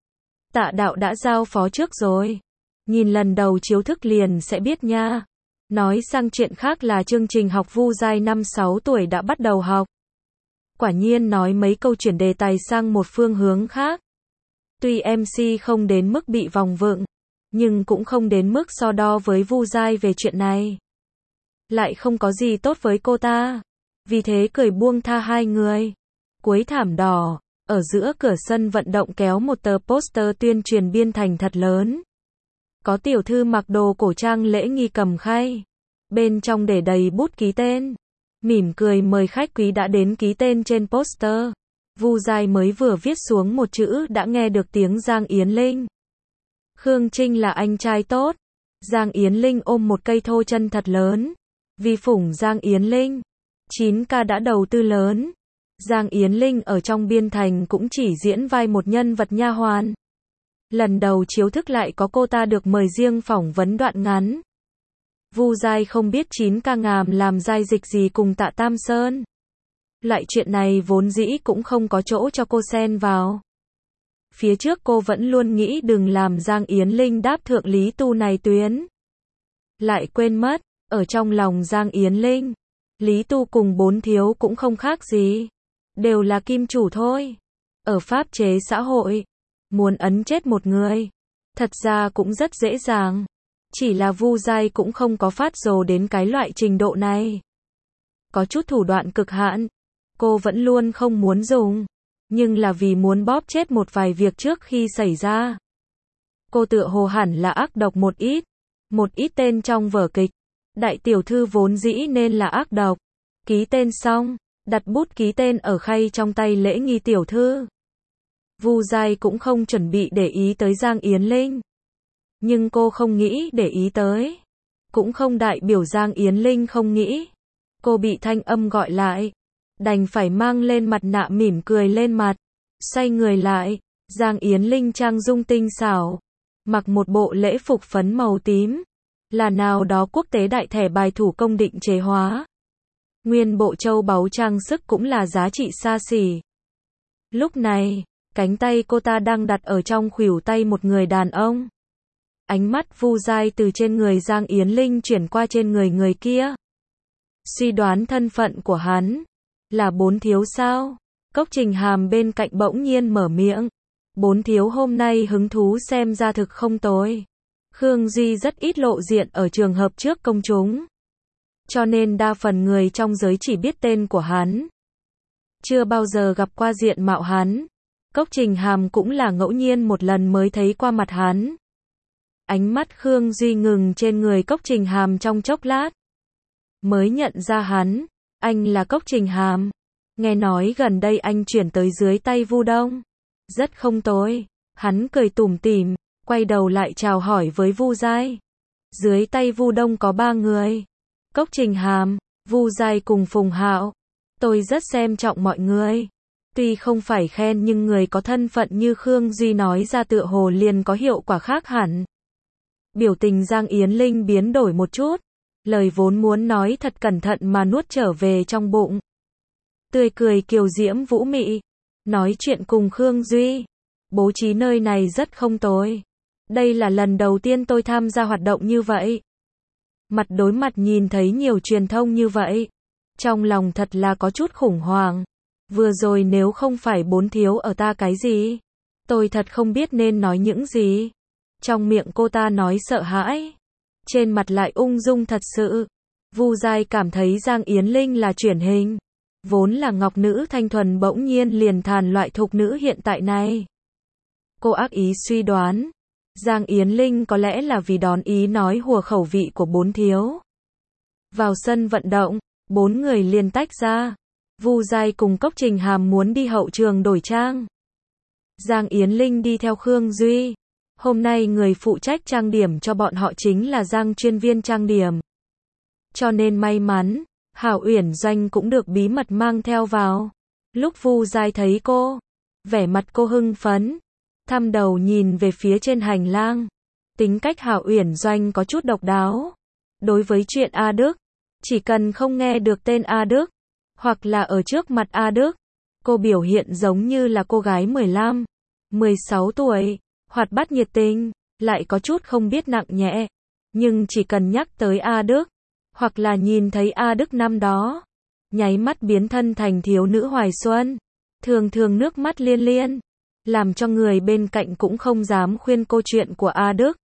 Tạ đạo đã giao phó trước rồi. Nhìn lần đầu chiếu thức liền sẽ biết nha. Nói sang chuyện khác là chương trình học Vu Giai 5-6 tuổi đã bắt đầu học. Quả nhiên nói mấy câu chuyển đề tài sang một phương hướng khác. Tuy MC không đến mức bị vòng vựng, nhưng cũng không đến mức so đo với Vu Giai về chuyện này. Lại không có gì tốt với cô ta. Vì thế cười buông tha hai người. Cuối thảm đỏ, ở giữa cửa sân vận động kéo một tờ poster tuyên truyền biên thành thật lớn. Có tiểu thư mặc đồ cổ trang lễ nghi cầm khay. Bên trong để đầy bút ký tên. Mỉm cười mời khách quý đã đến ký tên trên poster. Vu Giai mới vừa viết xuống một chữ đã nghe được tiếng Giang Yến Linh. Khương Trinh là anh trai tốt. Giang Yến Linh ôm một cây thô chân thật lớn. Vì phủng Giang Yến Linh, 9K đã đầu tư lớn. Giang Yến Linh ở trong biên thành cũng chỉ diễn vai một nhân vật nha hoàn. Lần đầu chiếu thức lại có cô ta được mời riêng phỏng vấn đoạn ngắn. Vu Giai không biết 9K ngàm làm giai dịch gì cùng Tạ Tam Sơn. Loại chuyện này vốn dĩ cũng không có chỗ cho cô xen vào. Phía trước cô vẫn luôn nghĩ đừng làm Giang Yến Linh đáp thượng Lý Tu này tuyến. Lại quên mất, ở trong lòng Giang Yến Linh, Lý Tu cùng bốn thiếu cũng không khác gì. Đều là kim chủ thôi. Ở pháp chế xã hội, muốn ấn chết một người, thật ra cũng rất dễ dàng. Chỉ là Vu Giai cũng không có phát rồ đến cái loại trình độ này. Có chút thủ đoạn cực hạn, cô vẫn luôn không muốn dùng. Nhưng là vì muốn bóp chết một vài việc trước khi xảy ra. Cô tựa hồ hẳn là ác độc một ít. Một ít tên trong vở kịch. Đại tiểu thư vốn dĩ nên là ác độc. Ký tên xong, đặt bút ký tên ở khay trong tay lễ nghi tiểu thư. Vu Giai cũng không chuẩn bị để ý tới Giang Yến Linh. Nhưng cô không nghĩ để ý tới. Cũng không đại biểu Giang Yến Linh không nghĩ. Cô bị thanh âm gọi lại. Đành phải mang lên mặt nạ mỉm cười lên mặt. Xoay người lại. Giang Yến Linh trang dung tinh xảo. Mặc một bộ lễ phục phấn màu tím. Là nào đó quốc tế đại thẻ bài thủ công định chế hóa. Nguyên bộ châu báu trang sức cũng là giá trị xa xỉ. Lúc này, cánh tay cô ta đang đặt ở trong khuỷu tay một người đàn ông. Ánh mắt Vu Giai từ trên người Giang Yến Linh chuyển qua trên người kia. Suy đoán thân phận của hắn. Là Bốn Thiếu sao? Cốc Trình Hàm bên cạnh bỗng nhiên mở miệng. Bốn Thiếu hôm nay hứng thú xem ra thực không tồi. Khương Duy rất ít lộ diện ở trường hợp trước công chúng. Cho nên đa phần người trong giới chỉ biết tên của hắn. Chưa bao giờ gặp qua diện mạo hắn. Cốc Trình Hàm cũng là ngẫu nhiên một lần mới thấy qua mặt hắn. Ánh mắt Khương Duy ngừng trên người Cốc Trình Hàm trong chốc lát. Mới nhận ra hắn. Anh là Cốc Trình Hàm. Nghe nói gần đây anh chuyển tới dưới tay Vu Đông. Rất không tồi. Hắn cười tủm tỉm, quay đầu lại chào hỏi với Vu Giai. Dưới tay Vu Đông có 3 người. Cốc Trình Hàm, Vu Giai cùng Phùng Hạo. Tôi rất xem trọng mọi người. Tuy không phải khen nhưng người có thân phận như Khương Duy nói ra tựa hồ liền có hiệu quả khác hẳn. Biểu tình Giang Yến Linh biến đổi một chút. Lời vốn muốn nói thật cẩn thận mà nuốt trở về trong bụng. Tươi cười kiều diễm vũ mị. Nói chuyện cùng Khương Duy. Bố trí nơi này rất không tồi. Đây là lần đầu tiên tôi tham gia hoạt động như vậy. Mặt đối mặt nhìn thấy nhiều truyền thông như vậy. Trong lòng thật là có chút khủng hoảng. Vừa rồi nếu không phải Bốn Thiếu ở ta cái gì. Tôi thật không biết nên nói những gì. Trong miệng cô ta nói sợ hãi. Trên mặt lại ung dung thật sự. Vu Giai cảm thấy Giang Yến Linh là chuyển hình. Vốn là ngọc nữ thanh thuần bỗng nhiên liền thành loại thục nữ hiện tại này. Cô ác ý suy đoán. Giang Yến Linh có lẽ là vì đón ý nói hùa khẩu vị của Bốn Thiếu. Vào sân vận động, 4 người liền tách ra. Vu Giai cùng Cốc Trình Hàm muốn đi hậu trường đổi trang. Giang Yến Linh đi theo Khương Duy. Hôm nay người phụ trách trang điểm cho bọn họ chính là Giang chuyên viên trang điểm. Cho nên may mắn, Hảo Uyển Doanh cũng được bí mật mang theo vào. Lúc Vu Giai thấy cô, vẻ mặt cô hưng phấn, thăm đầu nhìn về phía trên hành lang. Tính cách Hảo Uyển Doanh có chút độc đáo. Đối với chuyện A Đức, chỉ cần không nghe được tên A Đức, hoặc là ở trước mặt A Đức, cô biểu hiện giống như là cô gái 15, 16 tuổi, hoạt bát nhiệt tình, lại có chút không biết nặng nhẹ. Nhưng chỉ cần nhắc tới A Đức, hoặc là nhìn thấy A Đức năm đó, nháy mắt biến thân thành thiếu nữ hoài xuân, thường thường nước mắt liên liên, làm cho người bên cạnh cũng không dám khuyên cô chuyện của A Đức.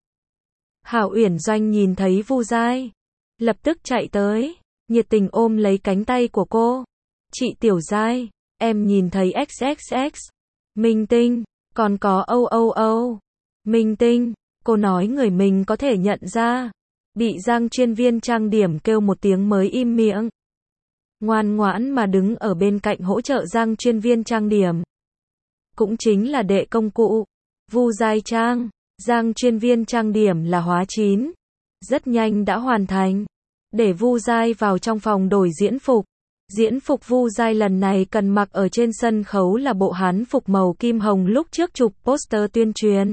Hảo Uyển Doanh nhìn thấy Vu Giai, lập tức chạy tới, nhiệt tình ôm lấy cánh tay của cô. Chị Tiểu Giai, em nhìn thấy XXX, Minh Tinh, còn có OOO, Minh Tinh, cô nói người mình có thể nhận ra. Bị Giang chuyên viên trang điểm kêu một tiếng mới im miệng. Ngoan ngoãn mà đứng ở bên cạnh hỗ trợ Giang chuyên viên trang điểm. Cũng chính là đệ công cụ. Vu Giai trang, Giang chuyên viên trang điểm là hóa 9. Rất nhanh đã hoàn thành. Để Vu Giai vào trong phòng đổi diễn phục. Diễn phục Vu Giai lần này cần mặc ở trên sân khấu là bộ hán phục màu kim hồng lúc trước chụp poster tuyên truyền.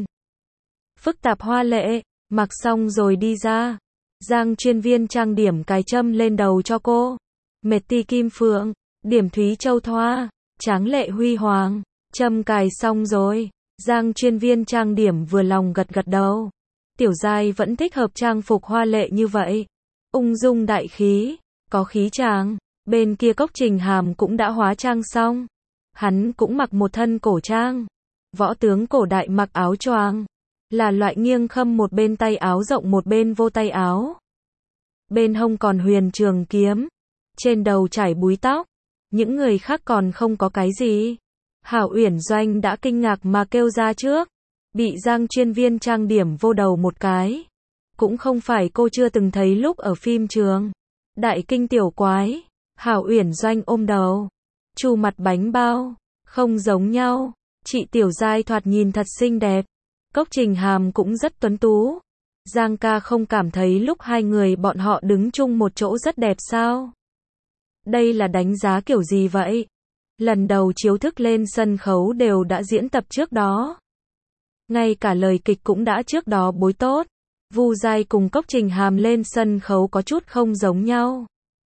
Phức tạp hoa lệ, mặc xong rồi đi ra. Giang chuyên viên trang điểm cài châm lên đầu cho cô. Mệt ti kim phượng, điểm thúy châu thoa, tráng lệ huy hoàng. Châm cài xong rồi. Giang chuyên viên trang điểm vừa lòng gật gật đầu. Tiểu Giai vẫn thích hợp trang phục hoa lệ như vậy. Ung dung đại khí, có khí chàng. Bên kia Cốc Trình Hàm cũng đã hóa trang xong. Hắn cũng mặc một thân cổ trang. Võ tướng cổ đại mặc áo choàng. Là loại nghiêng khâm một bên tay áo rộng một bên vô tay áo. Bên hông còn huyền trường kiếm. Trên đầu trải búi tóc. Những người khác còn không có cái gì. Hảo Uyển Doanh đã kinh ngạc mà kêu ra trước. Bị Giang chuyên viên trang điểm vô đầu một cái. Cũng không phải cô chưa từng thấy lúc ở phim trường. Đại kinh tiểu quái. Hảo Uyển Doanh ôm đầu. Chu mặt bánh bao. Không giống nhau. Chị Tiểu Giai thoạt nhìn thật xinh đẹp. Cốc Trình Hàm cũng rất tuấn tú. Giang ca không cảm thấy lúc hai người bọn họ đứng chung một chỗ rất đẹp sao? Đây là đánh giá kiểu gì vậy? Lần đầu chiếu thức lên sân khấu đều đã diễn tập trước đó. Ngay cả lời kịch cũng đã trước đó bối tốt. Vu Giai cùng Cốc Trình Hàm lên sân khấu có chút không giống nhau.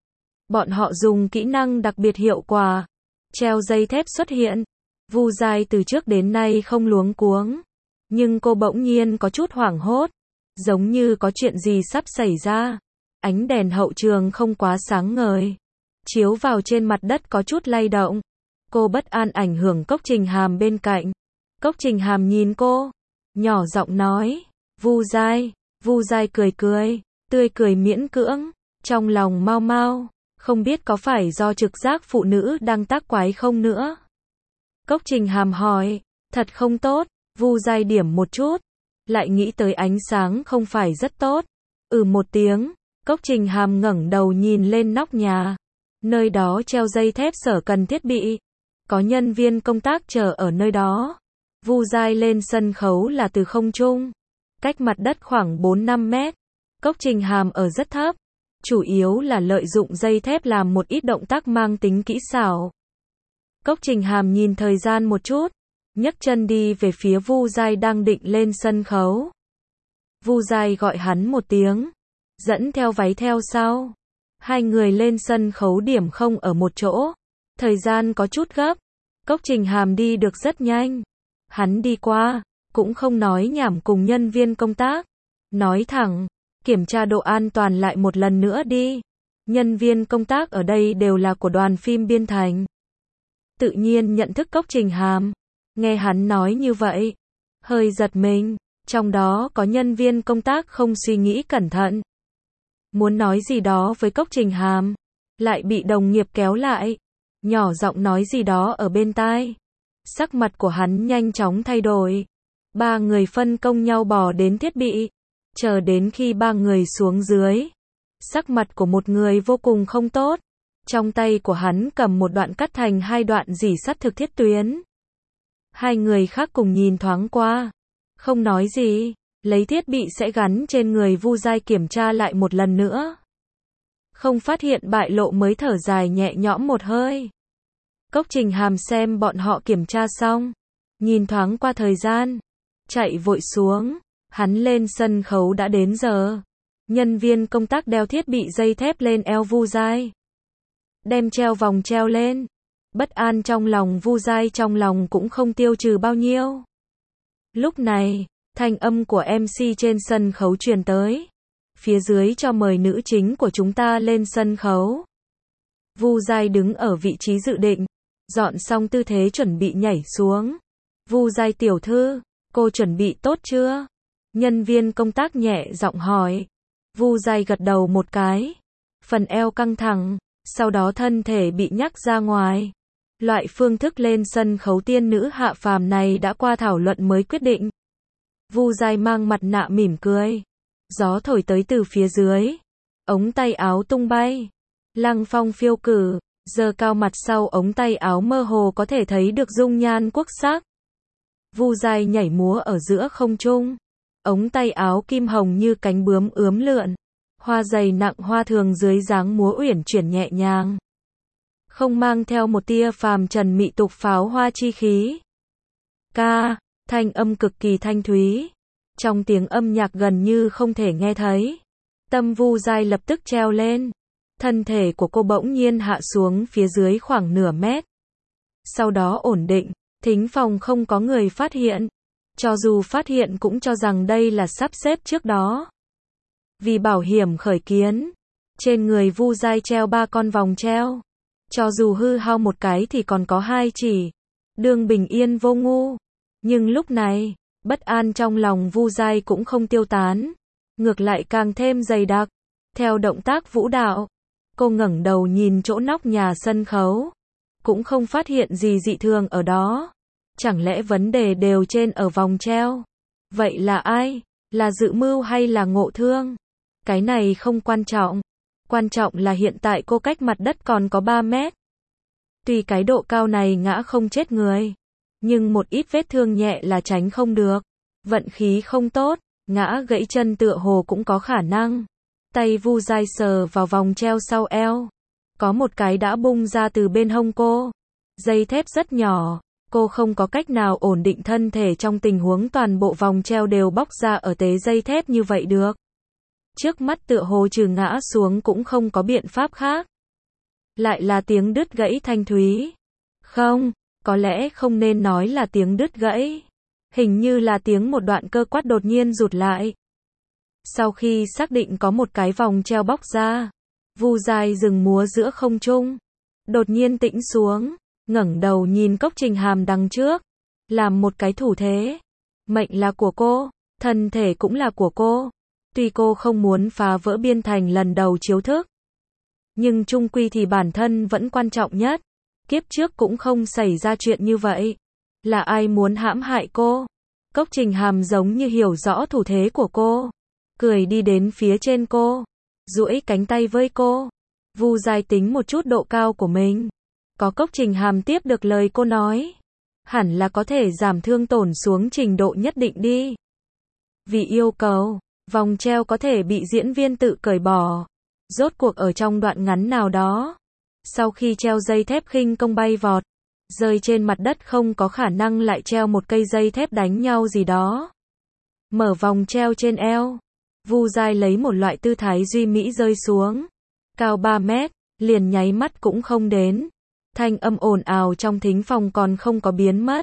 Bọn họ dùng kỹ năng đặc biệt hiệu quả. Treo dây thép xuất hiện. Vu Giai từ trước đến nay không luống cuống. Nhưng cô bỗng nhiên có chút hoảng hốt. giống như có chuyện gì sắp xảy ra. Ánh đèn hậu trường không quá sáng ngời, chiếu vào trên mặt đất có chút lay động. Cô bất an ảnh hưởng Cốc Trình Hàm bên cạnh. Cốc Trình Hàm nhìn cô, nhỏ giọng nói, Vu Giai. Vu Giai cười cười, tươi cười miễn cưỡng, trong lòng mau mau, không biết có phải do trực giác phụ nữ đang tác quái không nữa. Cốc Trình Hàm hỏi, thật không tốt. Vu Giai điểm một chút, lại nghĩ tới ánh sáng không phải rất tốt. Một tiếng. Cốc Trình Hàm ngẩng đầu nhìn lên nóc nhà. Nơi đó treo dây thép sở cần thiết bị. Có nhân viên công tác chờ ở nơi đó. Vu Giai lên sân khấu là từ không trung, cách mặt đất khoảng 4-5 mét. Cốc Trình Hàm ở rất thấp, chủ yếu là lợi dụng dây thép làm một ít động tác mang tính kỹ xảo. Cốc Trình Hàm nhìn thời gian một chút, nhấc chân đi về phía Vu Giai đang định lên sân khấu. Vu Giai gọi hắn một tiếng, dẫn theo váy theo sau. Hai người lên sân khấu điểm không ở một chỗ. Thời gian có chút gấp. Cốc Trình Hàm đi được rất nhanh. Hắn đi qua, cũng không nói nhảm cùng nhân viên công tác. Nói thẳng, kiểm tra độ an toàn lại một lần nữa đi. Nhân viên công tác ở đây đều là của đoàn phim Biên Thành. Tự nhiên nhận thức Cốc Trình Hàm. Nghe hắn nói như vậy, hơi giật mình. Trong đó có nhân viên công tác không suy nghĩ cẩn thận, muốn nói gì đó với Cốc Trình Hàm, lại bị đồng nghiệp kéo lại, nhỏ giọng nói gì đó ở bên tai. Sắc mặt của hắn nhanh chóng thay đổi. Ba người phân công nhau bò đến thiết bị, chờ đến khi ba người xuống dưới. Sắc mặt của một người vô cùng không tốt. Trong tay của hắn cầm một đoạn cắt thành hai đoạn rỉ sắt thực thiết tuyến. Hai người khác cùng nhìn thoáng qua, không nói gì, lấy thiết bị sẽ gắn trên người Vu Giai kiểm tra lại một lần nữa. Không phát hiện bại lộ mới thở dài nhẹ nhõm một hơi. Cốc Trình Hàm xem bọn họ kiểm tra xong, nhìn thoáng qua thời gian, chạy vội xuống. Hắn lên sân khấu đã đến giờ. Nhân viên công tác đeo thiết bị dây thép lên eo Vu Giai, đem treo vòng treo lên. Bất an trong lòng Vu Giai trong lòng cũng không tiêu trừ bao nhiêu. Lúc này, thanh âm của MC trên sân khấu truyền tới. Phía dưới cho mời nữ chính của chúng ta lên sân khấu. Vu Giai đứng ở vị trí dự định, dọn xong tư thế chuẩn bị nhảy xuống. Vu Giai tiểu thư, cô chuẩn bị tốt chưa? Nhân viên công tác nhẹ giọng hỏi. Vu Giai gật đầu một cái. Phần eo căng thẳng, sau đó thân thể bị nhắc ra ngoài. Loại phương thức lên sân khấu tiên nữ hạ phàm này đã qua thảo luận mới quyết định. Vu Giai mang mặt nạ mỉm cười. Gió thổi tới từ phía dưới. Ống tay áo tung bay. Lăng phong phiêu cử, giơ cao mặt sau ống tay áo mơ hồ có thể thấy được dung nhan quốc sắc. Vu Giai nhảy múa ở giữa không trung. Ống tay áo kim hồng như cánh bướm ướm lượn. Hoa dày nặng hoa thường dưới dáng múa uyển chuyển nhẹ nhàng. Không mang theo một tia phàm trần mị tục pháo hoa chi khí. Thanh âm cực kỳ thanh thúy. Trong tiếng âm nhạc gần như không thể nghe thấy. Tâm Vu Giai lập tức treo lên. Thân thể của cô bỗng nhiên hạ xuống phía dưới khoảng nửa mét. Sau đó ổn định, thính phòng không có người phát hiện. Cho dù phát hiện cũng cho rằng đây là sắp xếp trước đó. Vì bảo hiểm khởi kiến, trên người Vu Giai treo 3 con vòng treo. Cho dù hư hao một cái thì còn có 2 chỉ. Đương bình yên vô ngu. Nhưng lúc này, bất an trong lòng Vu Giai cũng không tiêu tán. Ngược lại càng thêm dày đặc. Theo động tác vũ đạo, cô ngẩng đầu nhìn chỗ nóc nhà sân khấu. Cũng không phát hiện gì dị thường ở đó. Chẳng lẽ vấn đề đều trên ở vòng treo? Vậy là ai? Là dự mưu hay là ngộ thương? Cái này không quan trọng. Quan trọng là hiện tại cô cách mặt đất còn có 3 mét. Tuy cái độ cao này ngã không chết người, nhưng một ít vết thương nhẹ là tránh không được. Vận khí không tốt, ngã gãy chân tựa hồ cũng có khả năng. Tay Vu Giai sờ vào vòng treo sau eo. Có một cái đã bung ra từ bên hông cô. Dây thép rất nhỏ. Cô không có cách nào ổn định thân thể trong tình huống toàn bộ vòng treo đều bóc ra ở tế dây thép như vậy được. Trước mắt tựa hồ trừ ngã xuống cũng không có biện pháp khác. Lại là tiếng đứt gãy thanh thúy. Không, có lẽ không nên nói là tiếng đứt gãy. Hình như là tiếng một đoạn cơ quát đột nhiên rụt lại. Sau khi xác định có một cái vòng treo bóc ra, Vu Giai dừng múa giữa không trung, đột nhiên tĩnh xuống, ngẩng đầu nhìn Cốc Trình Hàm đằng trước, làm một cái thủ thế. Mệnh là của cô, thân thể cũng là của cô. Tuy cô không muốn phá vỡ biên thành lần đầu chiếu thức, nhưng chung quy thì bản thân vẫn quan trọng nhất. Kiếp trước cũng không xảy ra chuyện như vậy. Là ai muốn hãm hại cô? Cốc Trình Hàm giống như hiểu rõ thủ thế của cô, cười đi đến phía trên cô, duỗi cánh tay với cô. Vu Giai tính một chút độ cao của mình, có Cốc Trình Hàm tiếp được lời cô nói, hẳn là có thể giảm thương tổn xuống trình độ nhất định đi. Vì yêu cầu, vòng treo có thể bị diễn viên tự cởi bỏ. Rốt cuộc ở trong đoạn ngắn nào đó, sau khi treo dây thép khinh công bay vọt, rơi trên mặt đất không có khả năng lại treo một cây dây thép đánh nhau gì đó. Mở vòng treo trên eo, Vu Giai lấy một loại tư thái duy mỹ rơi xuống, cao 3 mét, liền nháy mắt cũng không đến. Thanh âm ồn ào trong thính phòng còn không có biến mất.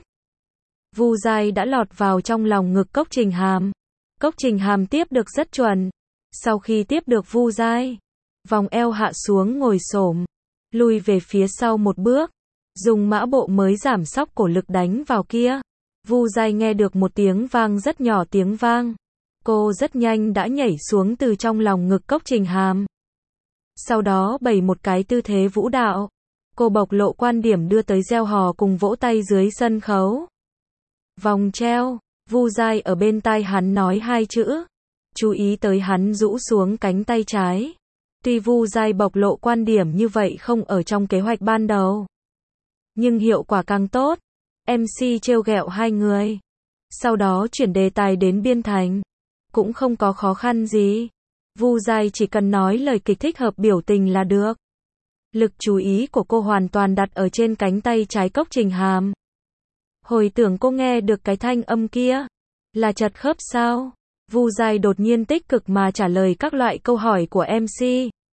Vu Giai đã lọt vào trong lòng ngực Cốc Trình Hàm. Cốc Trình Hàm tiếp được rất chuẩn. Sau khi tiếp được Vu Giai, vòng eo hạ xuống ngồi xổm, lùi về phía sau một bước, dùng mã bộ mới giảm sóc cổ lực đánh vào kia. Vu Giai nghe được một tiếng vang rất nhỏ, tiếng vang. Cô rất nhanh đã nhảy xuống từ trong lòng ngực Cốc Trình Hàm. Sau đó bày một cái tư thế vũ đạo. Cô bộc lộ quan điểm đưa tới reo hò cùng vỗ tay dưới sân khấu. Vòng treo, Vu Giai ở bên tai hắn nói hai chữ. Chú ý tới hắn rũ xuống cánh tay trái. Tuy Vu Giai bộc lộ quan điểm như vậy không ở trong kế hoạch ban đầu, nhưng hiệu quả càng tốt. MC trêu ghẹo hai người, sau đó chuyển đề tài đến biên thành, cũng không có khó khăn gì. Vu Giai chỉ cần nói lời kịch thích hợp biểu tình là được. Lực chú ý của cô hoàn toàn đặt ở trên cánh tay trái Cốc Trình Hàm. Hồi tưởng cô nghe được cái thanh âm kia, là chật khớp sao? Vu Giai đột nhiên tích cực mà trả lời các loại câu hỏi của MC.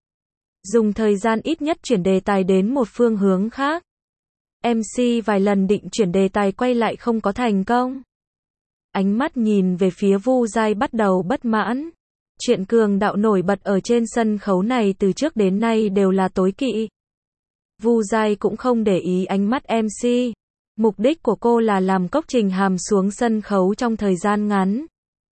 Dùng thời gian ít nhất chuyển đề tài đến một phương hướng khác. MC vài lần định chuyển đề tài quay lại không có thành công. Ánh mắt nhìn về phía Vu Giai bắt đầu bất mãn. Chuyện cường đạo nổi bật ở trên sân khấu này từ trước đến nay đều là tối kỵ. Vu Giai cũng không để ý ánh mắt MC. Mục đích của cô là làm Cốc Trình Hàm xuống sân khấu trong thời gian ngắn.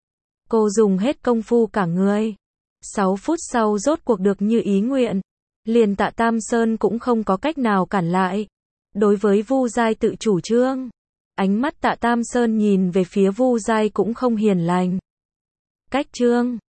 Cô dùng hết công phu cả người. 6 phút sau rốt cuộc được như ý nguyện. Liền Tạ Tam Sơn cũng không có cách nào cản lại. Đối với Vu Giai tự chủ trương, ánh mắt Tạ Tam Sơn nhìn về phía Vu Giai cũng không hiền lành. Cách trương